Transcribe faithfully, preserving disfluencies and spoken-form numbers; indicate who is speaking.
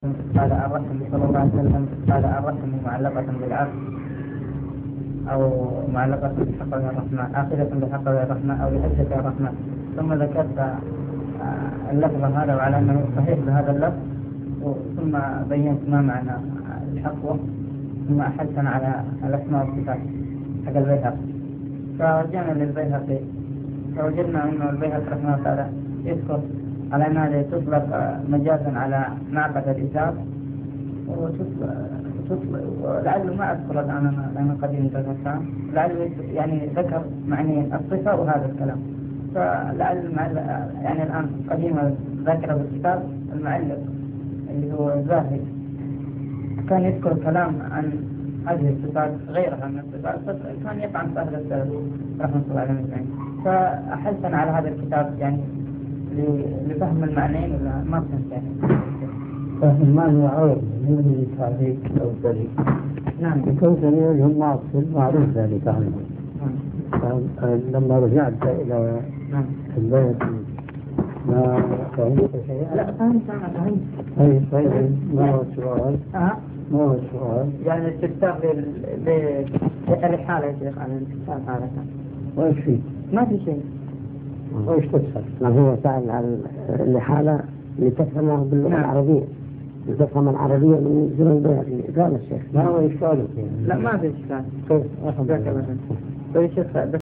Speaker 1: قال الرحم صلى الله عليه وسلم قال الرحم معلقة بالعرش أو معلقة بحقها الرحمن، آخذة بحقها الرحمن أو بحجة الرحمن. ثم ذكرت اللفظ هذا وعلى أنه صحيح بهذا اللفظ، ثم بينت ما معنى الحقوة، ثم أحلتنا على الأسماء والصفات حق البيهقي. فرجعنا للبيهقي فوجدنا أنه البيهقي رحمه الله تعالى يذكر على أن هذه تطلق مجازا على ناقة الإزار، ولعله ما أذكر الآن لأن قديم ذكرتها، لعله يعني ذكر معنيين الصفة وهذا الكلام. فلعل يعني الآن قديما ذكر بالكتاب المعلق اللي هو الزاهد كان يذكر كلام عن هذه الصفات غيرها من الصفات، كان يطعن في أهل السلف رحمة الله عليهم أجمعين. فأحلتنا على هذا الكتاب يعني لفهم المعنيين ولا ما فهمت يعني؟
Speaker 2: فهم المعنى عرض من التعريف أو الدليل.
Speaker 1: نعم.
Speaker 2: يكون دليلهم معصر معروف ذلك عنه. نعم. لما رجعت إلى
Speaker 1: نعم.
Speaker 2: البيت ما فهمت شيئا؟
Speaker 1: لا فهمت أنا فهمت.
Speaker 2: أي طيب ما هو السؤال؟
Speaker 1: أه.
Speaker 2: ما هو السؤال؟
Speaker 1: يعني الاستفسار للحالة يا شيخ عن الاستفسار هذا.
Speaker 2: وإيش فيه؟
Speaker 1: ما في شيء.
Speaker 2: وإيش تسأل؟ ما هو سأل عن الحالة لتفهمه باللغة العربية، لتفهم العربية من زمن البيهقي. قال الشيخ ما هو إشكالك يعني؟
Speaker 1: لا ما في إشكال.
Speaker 2: كيف؟
Speaker 1: ذاك مثلا.